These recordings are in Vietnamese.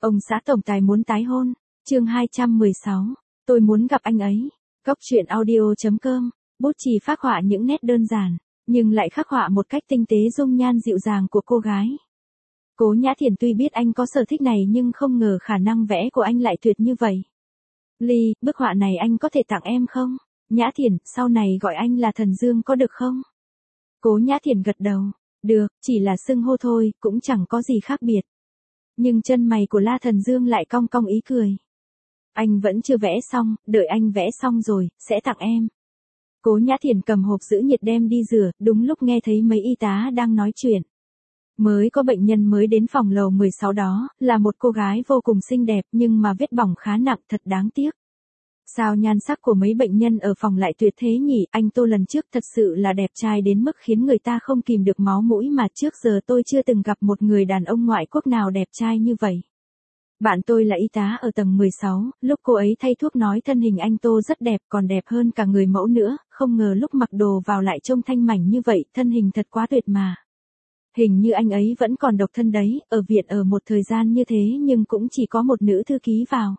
Ông xã tổng tài muốn tái hôn. Chương 216. Tôi muốn gặp anh ấy. Góc truyện audio.com. Bút chì phác họa những nét đơn giản, nhưng lại khắc họa một cách tinh tế dung nhan dịu dàng của cô gái. Cố Nhã Thiền tuy biết anh có sở thích này nhưng không ngờ khả năng vẽ của anh lại tuyệt như vậy. Ly, bức họa này anh có thể tặng em không? Nhã Thiền, sau này gọi anh là Thần Dương có được không? Cố Nhã Thiền gật đầu. Được, chỉ là xưng hô thôi, cũng chẳng có gì khác biệt. Nhưng chân mày của La Thần Dương lại cong cong ý cười. Anh vẫn chưa vẽ xong, đợi anh vẽ xong rồi, sẽ tặng em. Cố Nhã Thiền cầm hộp giữ nhiệt đem đi rửa, đúng lúc nghe thấy mấy y tá đang nói chuyện. Mới có bệnh nhân mới đến phòng lầu 16 đó, là một cô gái vô cùng xinh đẹp nhưng mà vết bỏng khá nặng, thật đáng tiếc. Sao nhan sắc của mấy bệnh nhân ở phòng lại tuyệt thế nhỉ, anh Tô lần trước thật sự là đẹp trai đến mức khiến người ta không kìm được máu mũi mà trước giờ tôi chưa từng gặp một người đàn ông ngoại quốc nào đẹp trai như vậy. Bạn tôi là y tá ở tầng 16, lúc cô ấy thay thuốc nói thân hình anh Tô rất đẹp còn đẹp hơn cả người mẫu nữa, không ngờ lúc mặc đồ vào lại trông thanh mảnh như vậy, thân hình thật quá tuyệt mà. Hình như anh ấy vẫn còn độc thân đấy, ở viện ở một thời gian như thế nhưng cũng chỉ có một nữ thư ký vào.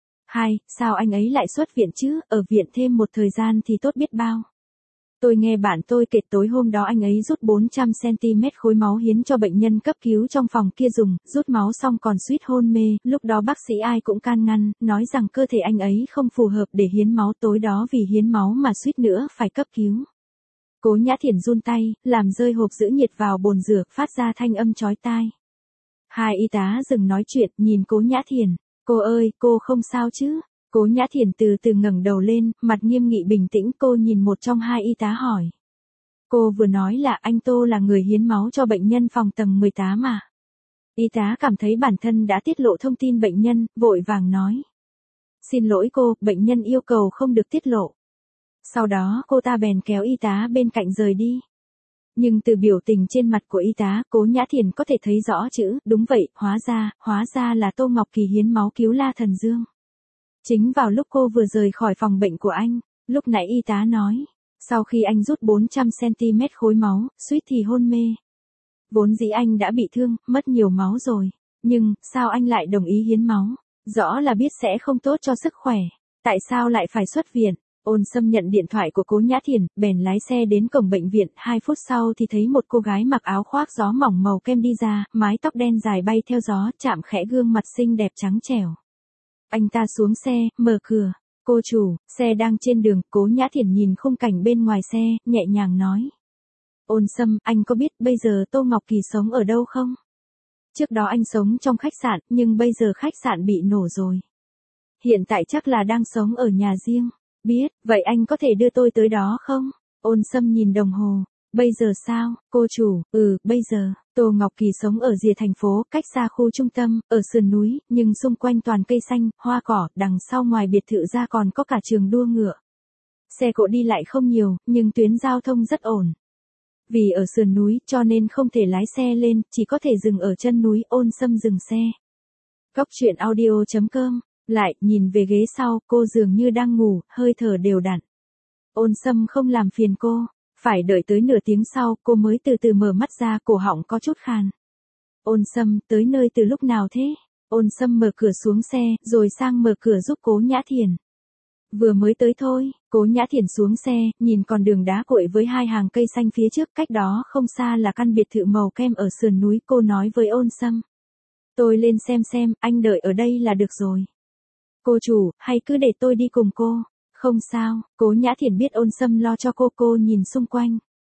Sao anh ấy lại xuất viện chứ, ở viện thêm một thời gian thì tốt biết bao. Tôi nghe bạn tôi kể tối hôm đó anh ấy rút 400cm khối máu hiến cho bệnh nhân cấp cứu trong phòng kia dùng, rút máu xong còn suýt hôn mê, lúc đó bác sĩ ai cũng can ngăn, nói rằng cơ thể anh ấy không phù hợp để hiến máu, tối đó vì hiến máu mà suýt nữa phải cấp cứu. Cố Nhã Thiền run tay, làm rơi hộp giữ nhiệt vào bồn rửa, phát ra thanh âm chói tai. Hai y tá dừng nói chuyện, nhìn Cố Nhã Thiền. Cô ơi, cô không sao chứ? Cố Nhã Thiền từ từ ngẩng đầu lên, mặt nghiêm nghị bình tĩnh, cô nhìn một trong hai y tá hỏi. Cô vừa nói là anh Tô là người hiến máu cho bệnh nhân phòng tầng 18 à? Y tá cảm thấy bản thân đã tiết lộ thông tin bệnh nhân, vội vàng nói. Xin lỗi cô, bệnh nhân yêu cầu không được tiết lộ. Sau đó cô ta bèn kéo y tá bên cạnh rời đi. Nhưng từ biểu tình trên mặt của y tá, Cố Nhã Thiền có thể thấy rõ chữ, đúng vậy, hóa ra là Tô Ngọc Kỳ hiến máu cứu La Thần Dương. Chính vào lúc cô vừa rời khỏi phòng bệnh của anh, lúc nãy y tá nói, sau khi anh rút 400cm khối máu, suýt thì hôn mê. Vốn dĩ anh đã bị thương, mất nhiều máu rồi, nhưng, sao anh lại đồng ý hiến máu? Rõ là biết sẽ không tốt cho sức khỏe, tại sao lại phải xuất viện? Ôn Sâm nhận điện thoại của Cố Nhã Thiền, bèn lái xe đến cổng bệnh viện, 2 phút sau thì thấy một cô gái mặc áo khoác gió mỏng màu kem đi ra, mái tóc đen dài bay theo gió, chạm khẽ gương mặt xinh đẹp trắng trẻo. Anh ta xuống xe, mở cửa. Cô chủ, xe đang trên đường. Cố Nhã Thiền nhìn khung cảnh bên ngoài xe, nhẹ nhàng nói. Ôn Sâm, anh có biết bây giờ Tô Ngọc Kỳ sống ở đâu không? Trước đó anh sống trong khách sạn, nhưng bây giờ khách sạn bị nổ rồi. Hiện tại chắc là đang sống ở nhà riêng. Biết, vậy anh có thể đưa tôi tới đó không? Ôn Sâm nhìn đồng hồ. Bây giờ sao, cô chủ? Bây giờ, Tô Ngọc Kỳ sống ở rìa thành phố, cách xa khu trung tâm, ở sườn núi, nhưng xung quanh toàn cây xanh, hoa cỏ, đằng sau ngoài biệt thự ra còn có cả trường đua ngựa. Xe cộ đi lại không nhiều, nhưng tuyến giao thông rất ổn. Vì ở sườn núi, cho nên không thể lái xe lên, chỉ có thể dừng ở chân núi. Ôn Sâm dừng xe. Góc truyện audio.com. Lại, nhìn về ghế sau, cô dường như đang ngủ, hơi thở đều đặn. Ôn Sâm không làm phiền cô. Phải đợi tới nửa tiếng sau, cô mới từ từ mở mắt ra, cổ họng có chút khàn. Ôn Sâm, tới nơi từ lúc nào thế? Ôn Sâm mở cửa xuống xe, rồi sang mở cửa giúp Cố Nhã Thiền. Vừa mới tới thôi. Cố Nhã Thiền xuống xe, nhìn con đường đá cuội với 2 hàng cây xanh phía trước, cách đó không xa là căn biệt thự màu kem ở sườn núi. Cô nói với Ôn Sâm. Tôi lên xem, anh đợi ở đây là được rồi. Cô chủ, hay cứ để tôi đi cùng cô? Không sao, Cố Nhã Thiền biết Ôn Sâm lo cho cô nhìn xung quanh.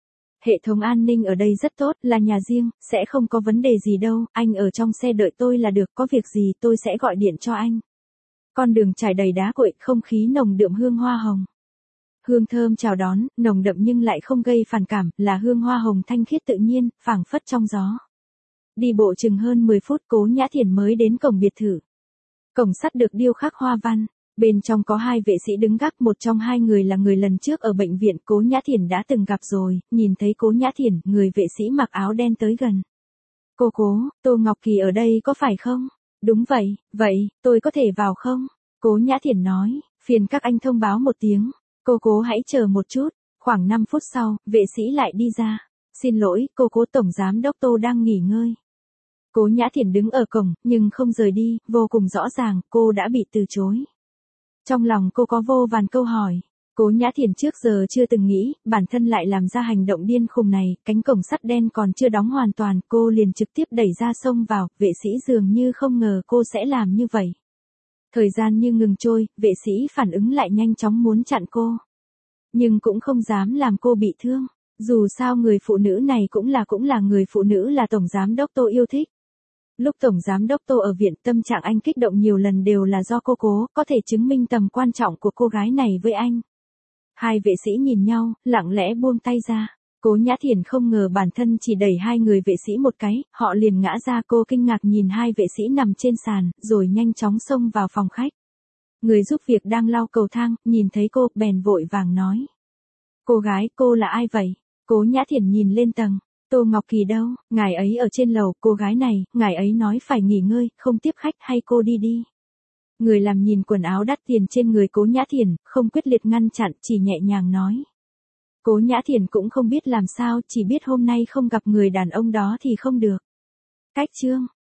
Hệ thống an ninh ở đây rất tốt, là nhà riêng, sẽ không có vấn đề gì đâu, anh ở trong xe đợi tôi là được, có việc gì tôi sẽ gọi điện cho anh. Con đường trải đầy đá cuội, không khí nồng đượm hương hoa hồng. Hương thơm chào đón, nồng đậm nhưng lại không gây phản cảm, là hương hoa hồng thanh khiết tự nhiên, phảng phất trong gió. Đi bộ chừng hơn 10 phút Cố Nhã Thiền mới đến cổng biệt thự. Cổng sắt được điêu khắc hoa văn. Bên trong có 2 vệ sĩ đứng gác, một trong 2 người là người lần trước ở bệnh viện Cố Nhã Thiền đã từng gặp rồi, nhìn thấy Cố Nhã Thiền, người vệ sĩ mặc áo đen tới gần. Cô Cố, Tô Ngọc Kỳ ở đây có phải không? Đúng vậy, tôi có thể vào không? Cố Nhã Thiền nói, phiền các anh thông báo một tiếng. Cô Cố hãy chờ một chút, khoảng 5 phút sau, vệ sĩ lại đi ra. Xin lỗi, cô Cố, tổng giám đốc Tô đang nghỉ ngơi. Cố Nhã Thiển đứng ở cổng, nhưng không rời đi, vô cùng rõ ràng, cô đã bị từ chối. Trong lòng cô có vô vàn câu hỏi. Cố Nhã Thiển trước giờ chưa từng nghĩ, bản thân lại làm ra hành động điên khùng này, cánh cổng sắt đen còn chưa đóng hoàn toàn, cô liền trực tiếp đẩy ra xông vào, vệ sĩ dường như không ngờ cô sẽ làm như vậy. Thời gian như ngừng trôi, vệ sĩ phản ứng lại nhanh chóng muốn chặn cô. Nhưng cũng không dám làm cô bị thương. Dù sao người phụ nữ này cũng là người phụ nữ là Tổng Giám đốc Tô yêu thích. Lúc Tổng Giám đốc Tô ở viện, tâm trạng anh kích động nhiều lần đều là do cô cố, có thể chứng minh tầm quan trọng của cô gái này với anh. Hai vệ sĩ nhìn nhau, lặng lẽ buông tay ra. Cố Nhã Thiển không ngờ bản thân chỉ đẩy hai người vệ sĩ một cái, họ liền ngã ra. Cô kinh ngạc nhìn hai vệ sĩ nằm trên sàn, rồi nhanh chóng xông vào phòng khách. Người giúp việc đang lau cầu thang, nhìn thấy cô, bèn vội vàng nói. Cô gái, cô là ai vậy? Cố Nhã Thiển nhìn lên tầng. Tô Ngọc Kỳ đâu, ngài ấy ở trên lầu, cô gái này, ngài ấy nói phải nghỉ ngơi, không tiếp khách, hay cô đi đi. Người làm nhìn quần áo đắt tiền trên người Cố Nhã Thiển, không quyết liệt ngăn chặn, chỉ nhẹ nhàng nói. Cố Nhã Thiển cũng không biết làm sao, chỉ biết hôm nay không gặp người đàn ông đó thì không được. Cách chương